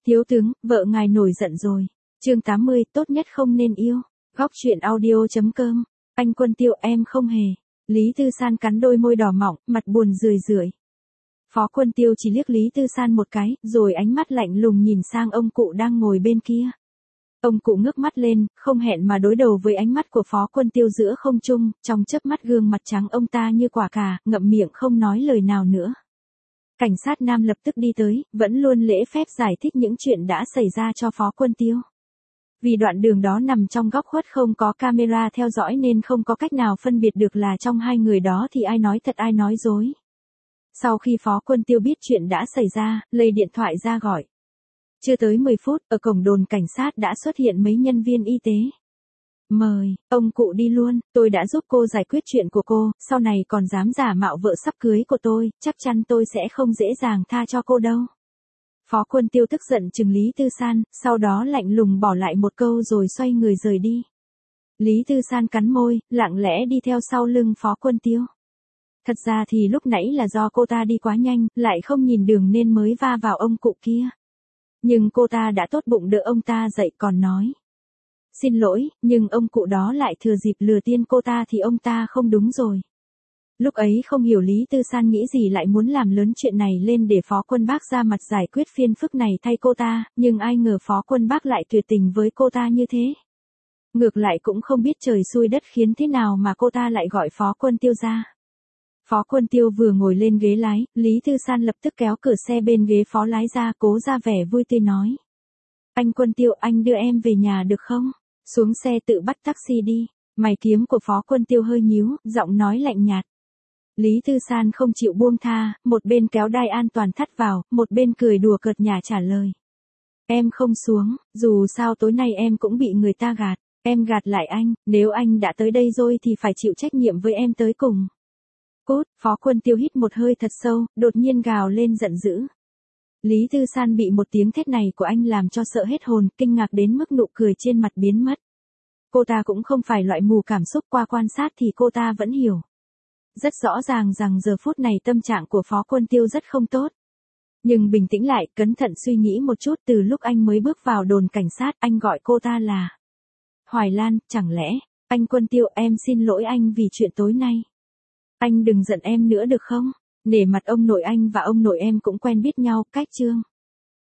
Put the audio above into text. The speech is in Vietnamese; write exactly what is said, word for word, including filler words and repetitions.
Thiếu tướng, vợ ngài nổi giận rồi. Chương tám mươi, tốt nhất không nên yêu. Góc truyện audio chấm com. Anh Quân Tiêu, em không hề. Lý Tư San cắn đôi môi đỏ mọng, mặt buồn rười rượi. Phó Quân Tiêu chỉ liếc Lý Tư San một cái, rồi ánh mắt lạnh lùng nhìn sang ông cụ đang ngồi bên kia. Ông cụ ngước mắt lên, không hẹn mà đối đầu với ánh mắt của Phó Quân Tiêu giữa không trung, trong chớp mắt gương mặt trắng ông ta như quả cà, ngậm miệng không nói lời nào nữa. Cảnh sát nam lập tức đi tới, vẫn luôn lễ phép giải thích những chuyện đã xảy ra cho Phó Quân Tiêu. Vì đoạn đường đó nằm trong góc khuất không có camera theo dõi nên không có cách nào phân biệt được là trong hai người đó thì ai nói thật ai nói dối. Sau khi Phó Quân Tiêu biết chuyện đã xảy ra, lấy điện thoại ra gọi. Chưa tới mười phút, ở cổng đồn cảnh sát đã xuất hiện mấy nhân viên y tế. Mời, ông cụ đi luôn, tôi đã giúp cô giải quyết chuyện của cô, sau này còn dám giả mạo vợ sắp cưới của tôi, chắc chắn tôi sẽ không dễ dàng tha cho cô đâu. Phó Quân Tiêu tức giận trừng Lý Tư San, sau đó lạnh lùng bỏ lại một câu rồi xoay người rời đi. Lý Tư San cắn môi, lặng lẽ đi theo sau lưng Phó Quân Tiêu. Thật ra thì lúc nãy là do cô ta đi quá nhanh, lại không nhìn đường nên mới va vào ông cụ kia. Nhưng cô ta đã tốt bụng đỡ ông ta dậy còn nói. Xin lỗi, nhưng ông cụ đó lại thừa dịp lừa tiên cô ta thì ông ta không đúng rồi. Lúc ấy không hiểu Lý Tư San nghĩ gì lại muốn làm lớn chuyện này lên để Phó Quân Bác ra mặt giải quyết phiền phức này thay cô ta, nhưng ai ngờ Phó Quân Bác lại tuyệt tình với cô ta như thế. Ngược lại cũng không biết trời xui đất khiến thế nào mà cô ta lại gọi Phó Quân Tiêu ra. Phó Quân Tiêu vừa ngồi lên ghế lái, Lý Tư San lập tức kéo cửa xe bên ghế phó lái ra, cố ra vẻ vui tươi nói. Anh Quân Tiêu, anh đưa em về nhà được không? Xuống xe tự bắt taxi đi. Mày kiếm của Phó Quân Tiêu hơi nhíu, giọng nói lạnh nhạt. Lý Tư San không chịu buông tha, một bên kéo đai an toàn thắt vào, một bên cười đùa cợt nhả trả lời. Em không xuống, dù sao tối nay em cũng bị người ta gạt, em gạt lại anh, nếu anh đã tới đây rồi thì phải chịu trách nhiệm với em tới cùng. Cút, Phó Quân Tiêu hít một hơi thật sâu, đột nhiên gào lên giận dữ. Lý Tư San bị một tiếng thét này của anh làm cho sợ hết hồn, kinh ngạc đến mức nụ cười trên mặt biến mất. Cô ta cũng không phải loại mù cảm xúc, qua quan sát thì cô ta vẫn hiểu. Rất rõ ràng rằng giờ phút này tâm trạng của Phó Quân Tiêu rất không tốt. Nhưng bình tĩnh lại, cẩn thận suy nghĩ một chút, từ lúc anh mới bước vào đồn cảnh sát, anh gọi cô ta là Hoài Lan, chẳng lẽ, anh Quân Tiêu, em xin lỗi anh vì chuyện tối nay. Anh đừng giận em nữa được không? Nể mặt ông nội anh và ông nội em cũng quen biết nhau, cách chương.